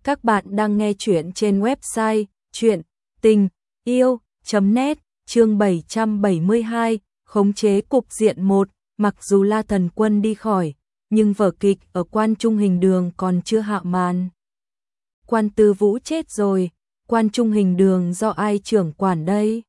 Các bạn đang nghe chuyện trên website truyện.tình yêu.net, chương 772, khống chế cục diện 1. Mặc dù La Thần Quân đi khỏi, nhưng vở kịch ở Quan Trung Hình Đường còn chưa hạ màn. Quan Tư Vũ chết rồi, Quan Trung Hình Đường do ai trưởng quản đây?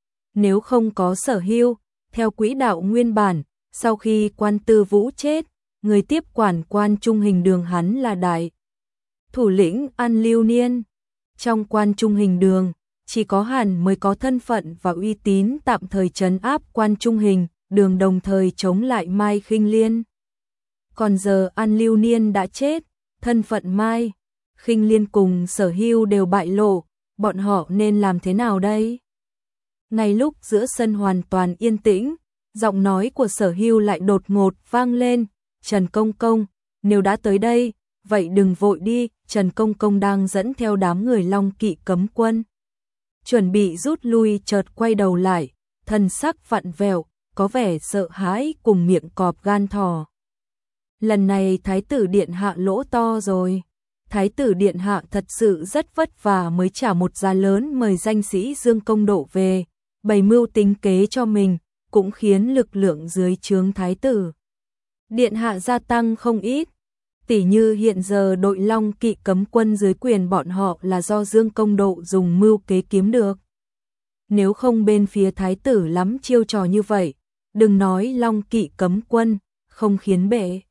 Nếu không có Sở Hưu, theo quỹ đạo nguyên bản, sau khi Quan Tư Vũ chết, người tiếp quản Quan Trung Hình Đường hắn là đại thủ lĩnh An Lưu Niên. Trong Quan Trung Hình Đường, chỉ có hắn mới có thân phận và uy tín tạm thời trấn áp Quan Trung Hình Đường, đồng thời chống lại Mai Khinh Liên. Còn giờ An Lưu Niên đã chết, thân phận Mai Khinh Liên cùng Sở Hưu đều bại lộ, bọn họ nên làm thế nào đây? Ngay lúc giữa sân hoàn toàn yên tĩnh, giọng nói của Sở Hưu lại đột ngột vang lên, "Trần Công Công, nếu đã tới đây, vậy đừng vội đi." Trần Công Công đang dẫn theo đám người Long Kỵ cấm quân, chuẩn bị rút lui, chợt quay đầu lại, thần sắc vặn vẹo, có vẻ sợ hãi cùng miệng cọp gan thỏ. Lần này Thái tử Điện Hạ lỗ to rồi. Thái tử Điện Hạ thật sự rất vất vả mới trả một giá lớn mời danh sĩ Dương Công Độ về, bày mưu tính kế cho mình, cũng khiến lực lượng dưới trướng Thái tử Điện Hạ gia tăng không ít. Tỉ như hiện giờ đội Long Kỵ cấm quân dưới quyền bọn họ là do Dương Công Độ dùng mưu kế kiếm được. Nếu không bên phía Thái tử lắm chiêu trò như vậy, đừng nói Long Kỵ cấm quân, không khiến bệ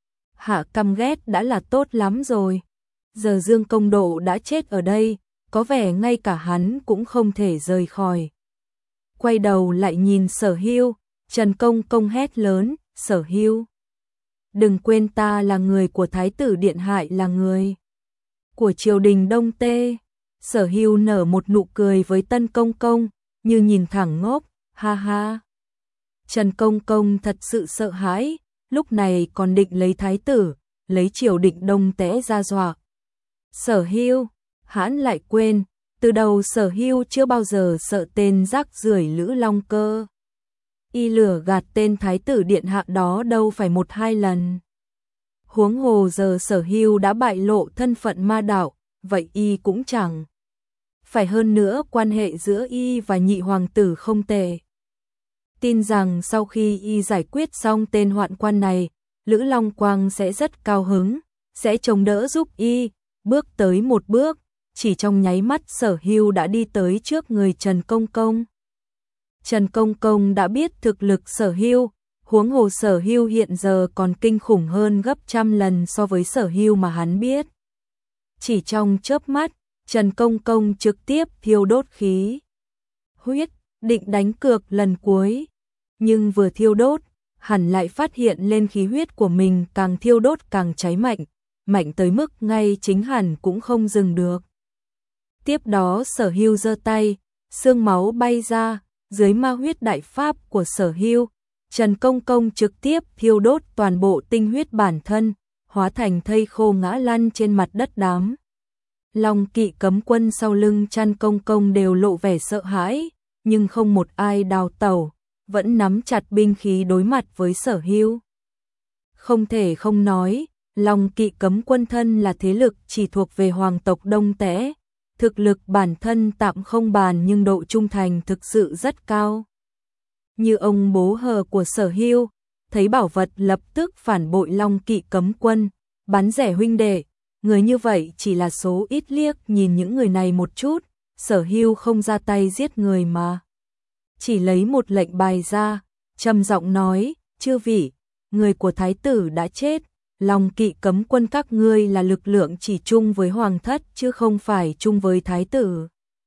hạ căm ghét đã là tốt lắm rồi. Giờ Dương Công Độ đã chết ở đây, có vẻ ngay cả hắn cũng không thể rời khỏi. Quay đầu lại nhìn Sở Hưu, Trần Công Công hét lớn, "Sở Hưu, đừng quên ta là người của Thái tử Điện Hạ, là người của triều đình Đông Tê." Sở Hưu nở một nụ cười với Tân Công Công, như nhìn thẳng ngốc, ha ha. Trần Công Công thật sự sợ hãi, lúc này còn định lấy Thái tử, lấy triều đình Đông Tê ra dọa Sở Hưu. Hắn lại quên, từ đầu Sở Hưu chưa bao giờ sợ tên rác rưởi Lữ Long Cơ. Y lừa gạt tên Thái tử Điện Hạ đó đâu phải một hai lần. Huống hồ giờ Sở Hưu đã bại lộ thân phận ma đạo, vậy y cũng chẳng phải hơn nữa, quan hệ giữa y và nhị hoàng tử không tệ. Tin rằng sau khi y giải quyết xong tên hoạn quan này, Lữ Long Quang sẽ rất cao hứng, sẽ chống đỡ giúp y, bước tới một bước, chỉ trong nháy mắt Sở Hưu đã đi tới trước người Trần Công Công. Trần Công Công đã biết thực lực Sở Hưu, huống hồ Sở Hưu hiện giờ còn kinh khủng hơn gấp trăm lần so với Sở Hưu mà hắn biết. Chỉ trong chớp mắt, Trần Công Công trực tiếp thiêu đốt khí huyết, định đánh cược lần cuối. Nhưng vừa thiêu đốt, hắn lại phát hiện lên khí huyết của mình càng thiêu đốt càng cháy mạnh, mạnh tới mức ngay chính hắn cũng không dừng được. Tiếp đó Sở Hưu giơ tay, xương máu bay ra, dưới ma huyết đại pháp của Sở Hưu, Trần Công Công trực tiếp thiêu đốt toàn bộ tinh huyết bản thân, hóa thành thây khô ngã lăn trên mặt đất. Đám Long Kỵ cấm quân sau lưng Trần Công Công đều lộ vẻ sợ hãi, nhưng không một ai đào tẩu, vẫn nắm chặt binh khí đối mặt với Sở Hưu. Không thể không nói, Long Kỵ cấm quân thân là thế lực chỉ thuộc về hoàng tộc Đông Tễ, thực lực bản thân tạm không bàn nhưng độ trung thành thực sự rất cao. Như ông bố hờ của Sở Hưu, thấy bảo vật lập tức phản bội Long Kỵ cấm quân, bán rẻ huynh đệ, người như vậy chỉ là số ít. Liếc nhìn những người này một chút, Sở Hưu không ra tay giết người mà chỉ lấy một lệnh bài ra, trầm giọng nói, "Chư vị, người của Thái tử đã chết, Long Kỵ cấm quân các ngươi là lực lượng chỉ chung với hoàng thất chứ không phải chung với Thái tử.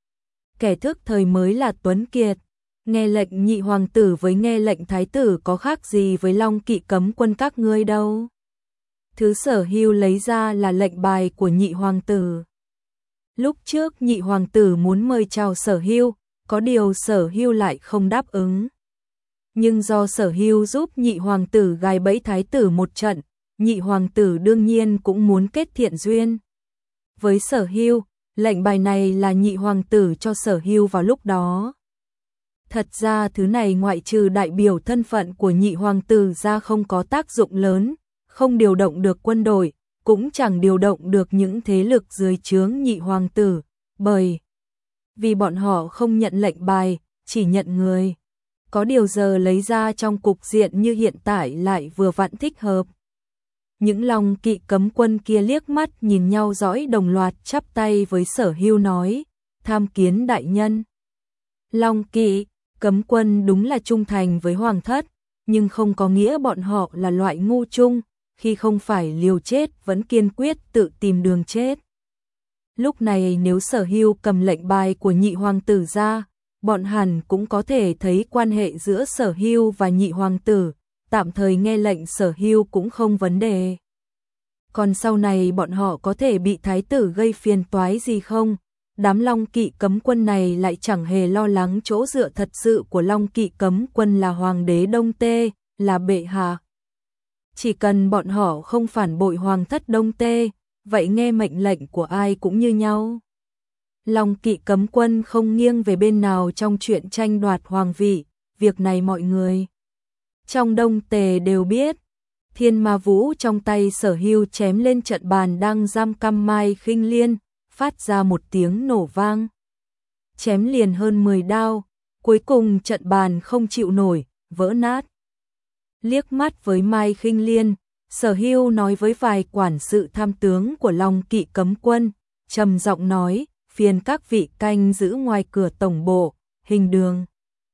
Kẻ thức thời mới là tuấn kiệt, nghe lệnh nhị hoàng tử với nghe lệnh Thái tử có khác gì với Long Kỵ cấm quân các ngươi đâu." Thứ Sở Hưu lấy ra là lệnh bài của nhị hoàng tử. Lúc trước nhị hoàng tử muốn mời chào Sở Hưu, có điều Sở Hưu lại không đáp ứng. Nhưng do Sở Hưu giúp nhị hoàng tử gài bẫy Thái tử một trận, nhị hoàng tử đương nhiên cũng muốn kết thiện duyên với Sở Hưu. Lệnh bài này là nhị hoàng tử cho Sở Hưu vào lúc đó. Thật ra thứ này ngoại trừ đại biểu thân phận của nhị hoàng tử ra không có tác dụng lớn, không điều động được quân đội, cũng chẳng điều động được những thế lực dưới trướng nhị hoàng tử, bởi vì bọn họ không nhận lệnh bài, chỉ nhận người. Có điều giờ lấy ra trong cục diện như hiện tại lại vừa vặn thích hợp. Những Long Kỵ cấm quân kia liếc mắt nhìn nhau dõi đồng loạt chắp tay với Sở Hưu nói, tham kiến đại nhân. Long Kỵ cấm quân đúng là trung thành với hoàng thất, nhưng không có nghĩa bọn họ là loại ngu trung, khi không phải liều chết vẫn kiên quyết tự tìm đường chết. Lúc này nếu Sở Hưu cầm lệnh bài của nhị hoàng tử ra, bọn hẳn cũng có thể thấy quan hệ giữa Sở Hưu và nhị hoàng tử, tạm thời nghe lệnh Sở Hưu cũng không vấn đề. Còn sau này bọn họ có thể bị thái tử gây phiền toái gì không? Đám Long Kỵ cấm quân này lại chẳng hề lo lắng chỗ dựa thật sự của Long Kỵ cấm quân là hoàng đế Đông Tê, là bệ hạ. Chỉ cần bọn họ không phản bội hoàng thất Đông Tê, vậy nghe mệnh lệnh của ai cũng như nhau. Long Kỵ cấm quân không nghiêng về bên nào trong chuyện tranh đoạt hoàng vị, việc này mọi người trong Đông Tề đều biết. Thiên Ma Vũ trong tay Sở Hưu chém lên trận bàn đang giam cầm Mai Khinh Liên, phát ra một tiếng nổ vang. Chém liền hơn 10 đao, cuối cùng trận bàn không chịu nổi, vỡ nát. Liếc mắt với Mai Khinh Liên, Sở Hưu nói với vài quản sự tham tướng của Long Kỵ cấm quân, trầm giọng nói, phiền các vị canh giữ ngoài cửa tổng bộ, hình đường.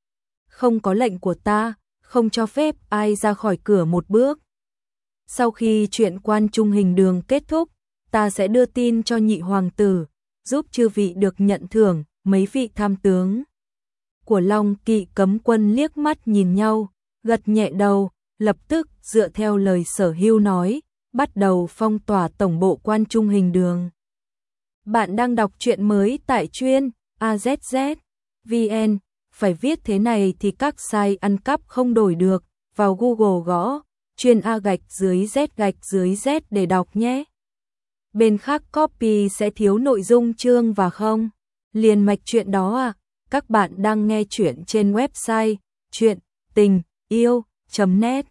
Không có lệnh của ta, không cho phép ai ra khỏi cửa một bước. Sau khi chuyện quan trung hình đường kết thúc, ta sẽ đưa tin cho nhị hoàng tử, giúp chư vị được nhận thưởng. Mấy vị tham tướng của Long Kỵ cấm quân liếc mắt nhìn nhau, gật nhẹ đầu, lập tức dựa theo lời Sở Hưu nói, bắt đầu phong tỏa tổng bộ quan trung hình đường. Bạn đang đọc truyện mới tại truyện AZZ.vn, phải viết thế này thì các site ăn cắp không đổi được, vào Google gõ truyện A_Z_Z để đọc nhé. Bên khác copy sẽ thiếu nội dung chương và không liền mạch chuyện đó à. Các bạn đang nghe chuyện trên website truyện tình yêu.net